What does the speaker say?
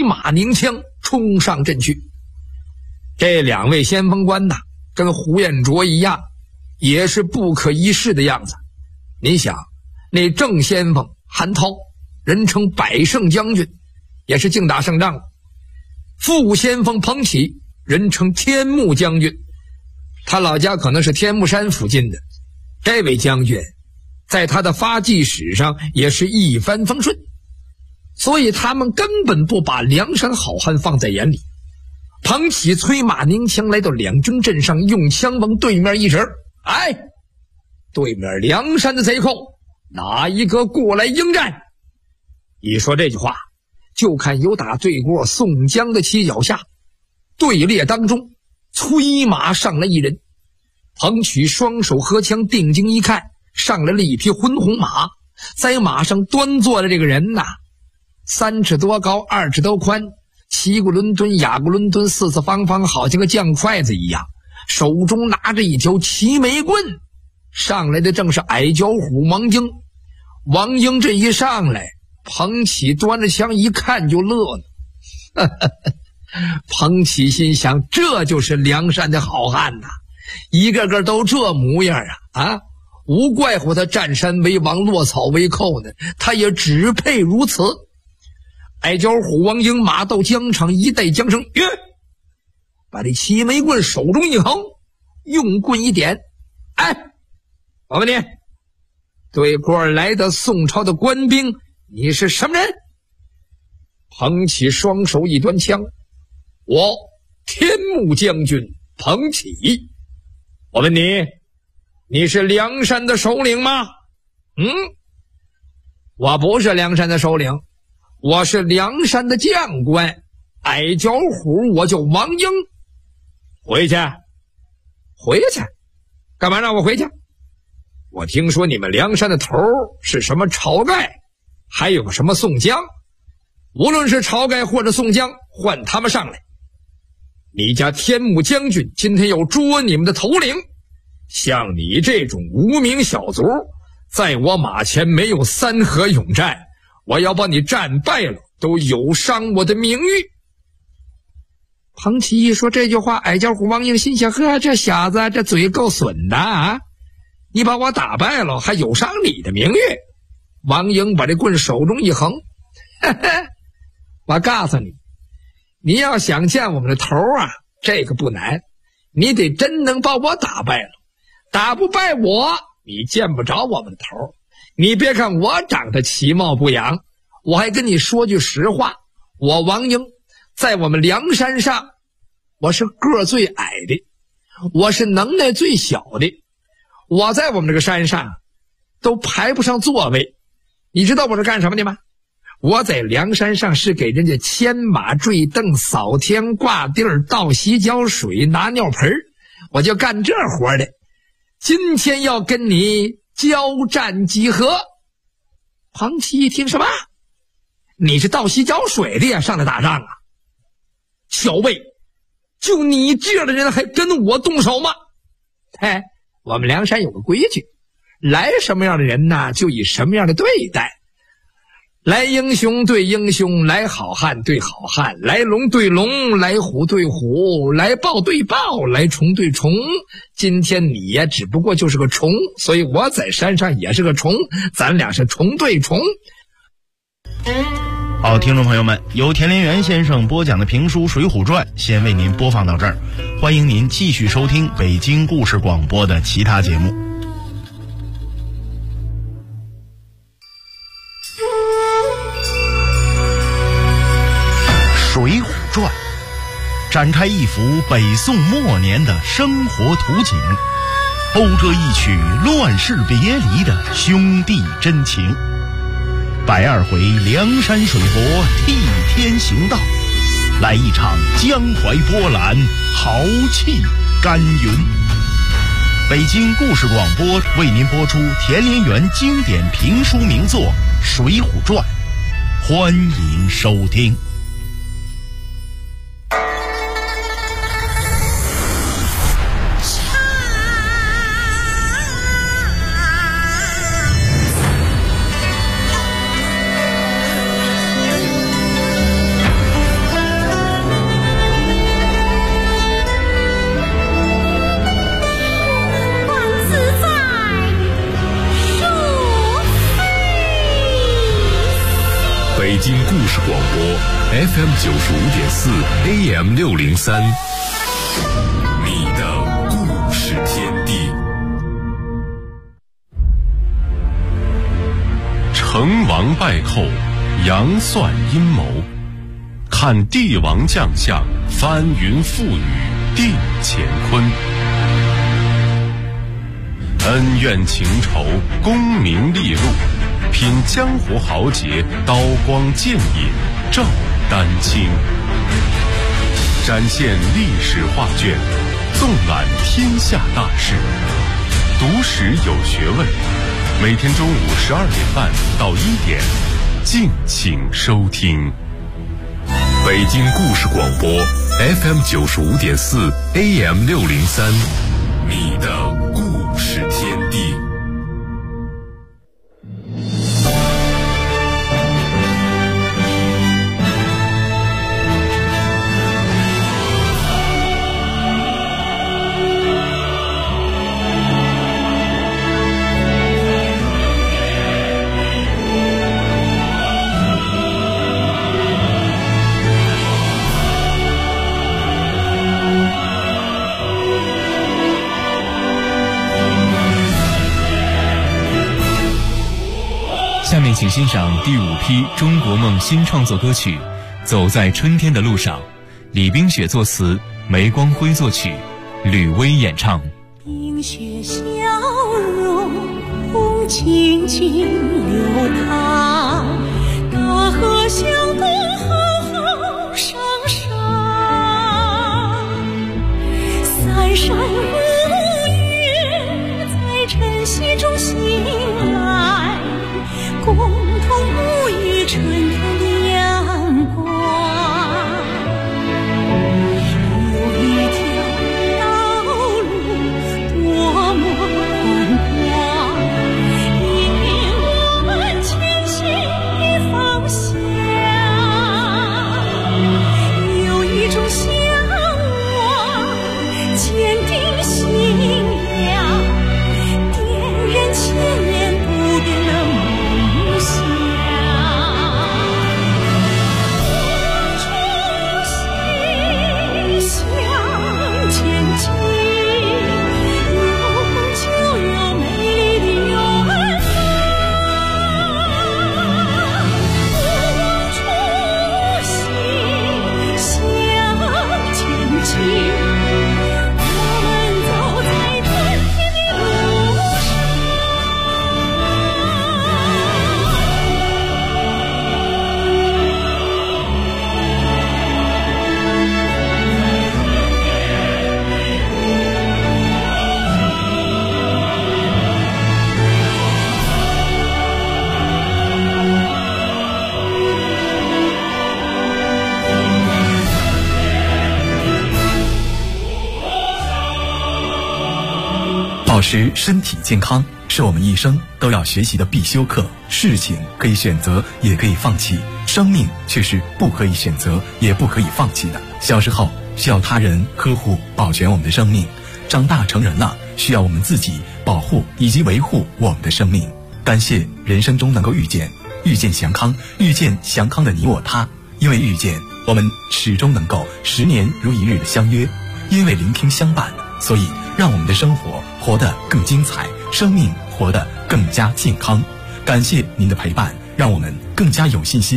马拧枪冲上阵去。这2位先锋官呐，跟胡彦卓一样，也是不可一世的样子。你想，那正先锋韩涛，人称百胜将军，也是净打胜仗了；副先锋彭起，人称天目将军，他老家可能是天目山附近的。这位将军在他的发迹史上也是一帆风顺，所以他们根本不把梁山好汉放在眼里。彭起催马拧枪来到两军阵上，用枪往对面一指，哎，对面梁山的贼寇哪一个过来迎战？一说这句话，就看有打对过宋江的旗脚下，队列当中催马上来一人。彭起双手合枪，定睛一看，上来了一匹浑红马，在马上端坐的这个人呐，3尺多高，2尺多宽，旗鼓伦敦，雅鼓伦敦，四四方方，好像个酱筷子一样，手中拿着一条齐眉棍。上来的正是矮脚虎王英。王英这一上来，彭起端着枪一看就乐了。彭起心想，这就是梁山的好汉呐，一个个都这模样啊！无怪乎他占山为王，落草为寇呢，他也只配如此。矮脚虎王英马到疆场，一带缰绳，把这齐眉棍手中一横，用棍一点，哎，我问你，对过来的宋朝的官兵，你是什么人？彭起双手一端枪，我天目将军彭起。我问你，你是梁山的首领吗？我不是梁山的首领，我是梁山的将官，矮脚虎，我叫王英。回去干嘛让我回去？我听说你们梁山的头是什么晁盖，还有个什么宋江，无论是晁盖或者宋江，换他们上来。你家天目将军今天要捉你们的头领，像你这种无名小卒，在我马前没有3合勇战，我要把你战败了，都有伤我的名誉。彭起一说这句话，矮脚虎王英心想，呵，这小子这嘴够损的啊！你把我打败了，还有伤你的名誉？王英把这棍手中一横，我告诉你，你要想见我们的头啊，这个不难，你得真能把我打败了。打不败我，你见不着我们的头。你别看我长得其貌不扬，我还跟你说句实话，我王英在我们梁山上，我是个最矮的，我是能耐最小的，我在我们这个山上都排不上座位。你知道我是干什么的吗？我在梁山上是给人家牵马坠凳，扫天挂地儿，倒洗脚水，拿尿盆，我就干这活的。今天要跟你交战几何？彭起一听，什么？你是倒洗脚水的呀，上来打仗啊？小魏，就你这样的人还跟我动手吗？我们梁山有个规矩，来什么样的人呢，就以什么样的对待。来英雄对英雄，来好汉对好汉，来龙对龙，来虎对虎，来豹对豹，来虫对虫。今天你呀只不过就是个虫，所以我在山上也是个虫，咱俩是虫对虫。 好，听众朋友们，由田连元先生播讲的评书《水浒传》先为您播放到这儿，欢迎您继续收听北京故事广播的其他节目。《水浒传》展开一幅北宋末年的生活图景，讴歌一曲乱世别离的兄弟真情。102回梁山水泊替天行道，来一场江淮波澜，豪气干云。北京故事广播为您播出田连元经典评书名作《水浒传》，欢迎收听。 事广播 FM 95.4 AM 603，你的故事天地。成王败寇，杨算阴谋，看帝王将相，翻云覆雨，定乾坤。恩怨情仇，功名利禄，品江湖豪杰，刀光剑影，照丹青。展现历史画卷，纵览天下大事，读史有学问。每天中午12点半到1点，敬请收听。北京故事广播 FM 95.4 AM 603，你的故事天地。 下面请欣赏第5批中国梦新创作歌曲《走在春天的路上》，李冰雪作词，梅光辉作曲，吕薇演唱。 冰雪消融，风轻轻流淌，大河向东浩浩汤汤，三山五岳在晨曦中醒来，共同沐浴春天的阳光。有一条道路多么宽广，引领我们前行的方向。有一种向往，坚定信仰，点燃千年不变的梦想。我初心向前进，有梦就有美丽的远方。我初心向前进，我们走在春天的路上。 保持身体健康是我们一生都要学习的必修课。事情可以选择，也可以放弃，生命却是不可以选择，也不可以放弃的。小时候需要他人呵护保全我们的生命，长大成人了需要我们自己保护以及维护我们的生命。感谢人生中能够遇见祥康，遇见祥康的你我他。因为遇见，我们始终能够10年如一日的相约；因为聆听相伴，所以让我们的生活活得更精彩，生命活得更加健康。感谢您的陪伴，让我们更加有信心